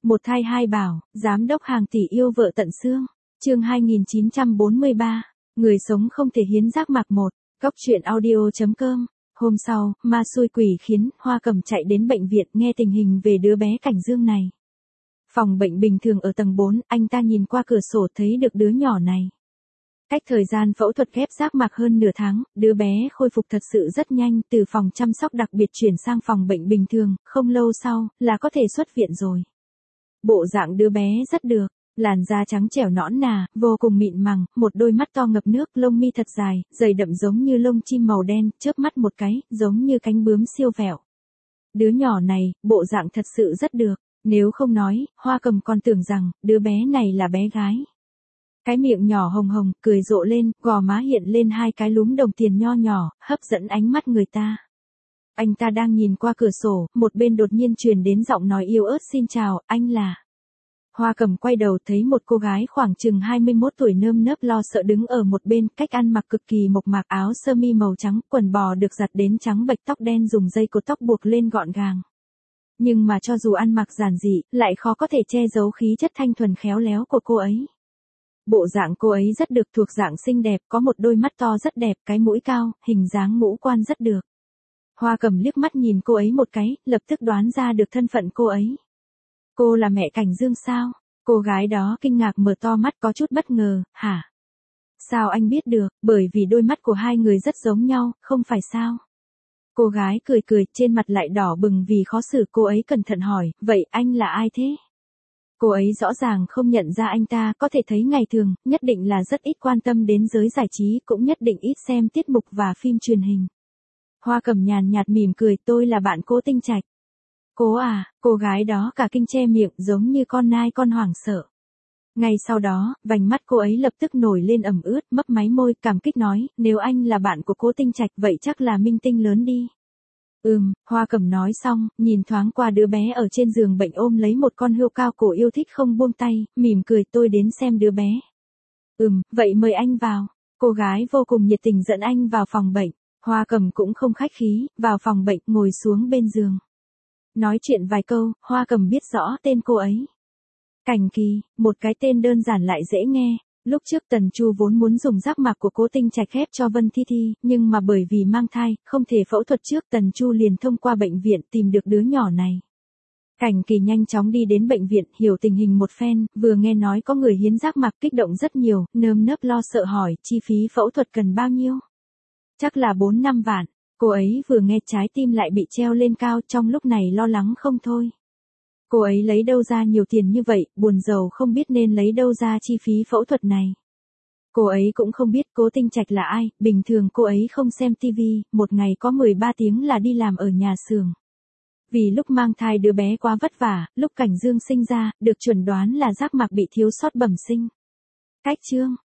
Một thai hai bảo, giám đốc hàng tỷ yêu vợ tận xương. Chương 2943. Người sống không thể hiến giác mạc một. Góc truyện audio.com. Hôm sau, ma xui quỷ khiến, Hoa Cầm chạy đến bệnh viện nghe tình hình về đứa bé Cảnh Dương này. Phòng bệnh bình thường ở tầng 4, anh ta nhìn qua cửa sổ thấy được đứa nhỏ này. Cách thời gian phẫu thuật ghép giác mạc hơn nửa tháng, đứa bé khôi phục thật sự rất nhanh, từ phòng chăm sóc đặc biệt chuyển sang phòng bệnh bình thường, không lâu sau, là có thể xuất viện rồi. Bộ dạng đứa bé rất được, làn da trắng trẻo nõn nà, vô cùng mịn màng, một đôi mắt to ngập nước, lông mi thật dài, dày đậm giống như lông chim màu đen, chớp mắt một cái, giống như cánh bướm siêu vẹo. Đứa nhỏ này, bộ dạng thật sự rất được, nếu không nói, Hoa Cầm còn tưởng rằng, đứa bé này là bé gái. Cái miệng nhỏ hồng hồng, cười rộ lên, gò má hiện lên hai cái lúm đồng tiền nho nhỏ, hấp dẫn ánh mắt người ta. Anh ta đang nhìn qua cửa sổ, một bên đột nhiên truyền đến giọng nói yếu ớt xin chào, anh là. Hoa Cầm quay đầu thấy một cô gái khoảng chừng 21 tuổi nơm nớp lo sợ đứng ở một bên, cách ăn mặc cực kỳ mộc mạc, áo sơ mi màu trắng, quần bò được giặt đến trắng bệch, tóc đen dùng dây cột tóc buộc lên gọn gàng. Nhưng mà cho dù ăn mặc giản dị, lại khó có thể che giấu khí chất thanh thuần khéo léo của cô ấy. Bộ dạng cô ấy rất được, thuộc dạng xinh đẹp, có một đôi mắt to rất đẹp, cái mũi cao, hình dáng ngũ quan rất được. Hoa Cầm liếc mắt nhìn cô ấy một cái, lập tức đoán ra được thân phận cô ấy. Cô là mẹ Cảnh Dương sao? Cô gái đó kinh ngạc mở to mắt có chút bất ngờ, hả? Sao anh biết được, bởi vì đôi mắt của hai người rất giống nhau, không phải sao? Cô gái cười cười, trên mặt lại đỏ bừng vì khó xử, cô ấy cẩn thận hỏi, vậy anh là ai thế? Cô ấy rõ ràng không nhận ra anh ta, có thể thấy ngày thường, nhất định là rất ít quan tâm đến giới giải trí, cũng nhất định ít xem tiết mục và phim truyền hình. Hoa Cầm nhàn nhạt mỉm cười, tôi là bạn Cố Tinh Trạch. Cố à, cô gái đó cả kinh che miệng giống như con nai con hoảng sợ. Ngay sau đó, vành mắt cô ấy lập tức nổi lên ẩm ướt, mấp máy môi, cảm kích nói, nếu anh là bạn của Cố Tinh Trạch vậy chắc là minh tinh lớn đi. Hoa Cầm nói xong, nhìn thoáng qua đứa bé ở trên giường bệnh ôm lấy một con hươu cao cổ yêu thích không buông tay, mỉm cười, tôi đến xem đứa bé. Vậy mời anh vào. Cô gái vô cùng nhiệt tình dẫn anh vào phòng bệnh. Hoa Cầm cũng không khách khí, vào phòng bệnh ngồi xuống bên giường. Nói chuyện vài câu, Hoa Cầm biết rõ tên cô ấy. Cảnh Kỳ, một cái tên đơn giản lại dễ nghe. Lúc trước Tần Chu vốn muốn dùng giác mạc của Cố Tinh Trạch ghép cho Vân Thi Thi, nhưng mà bởi vì mang thai, không thể phẫu thuật trước, Tần Chu liền thông qua bệnh viện tìm được đứa nhỏ này. Cảnh Kỳ nhanh chóng đi đến bệnh viện, hiểu tình hình một phen, vừa nghe nói có người hiến giác mạc kích động rất nhiều, nơm nớp lo sợ hỏi, chi phí phẫu thuật cần bao nhiêu? Chắc là 4-5 vạn. Cô ấy vừa nghe trái tim lại bị treo lên cao, trong lúc này lo lắng không thôi. Cô ấy lấy đâu ra nhiều tiền như vậy, buồn rầu không biết nên lấy đâu ra chi phí phẫu thuật này. Cô ấy cũng không biết Cố Tinh Trạch là ai, bình thường cô ấy không xem tivi, một ngày có 13 tiếng là đi làm ở nhà xưởng. Vì lúc mang thai đứa bé quá vất vả, lúc Cảnh Dương sinh ra, được chuẩn đoán là giác mạc bị thiếu sót bẩm sinh. Cách chương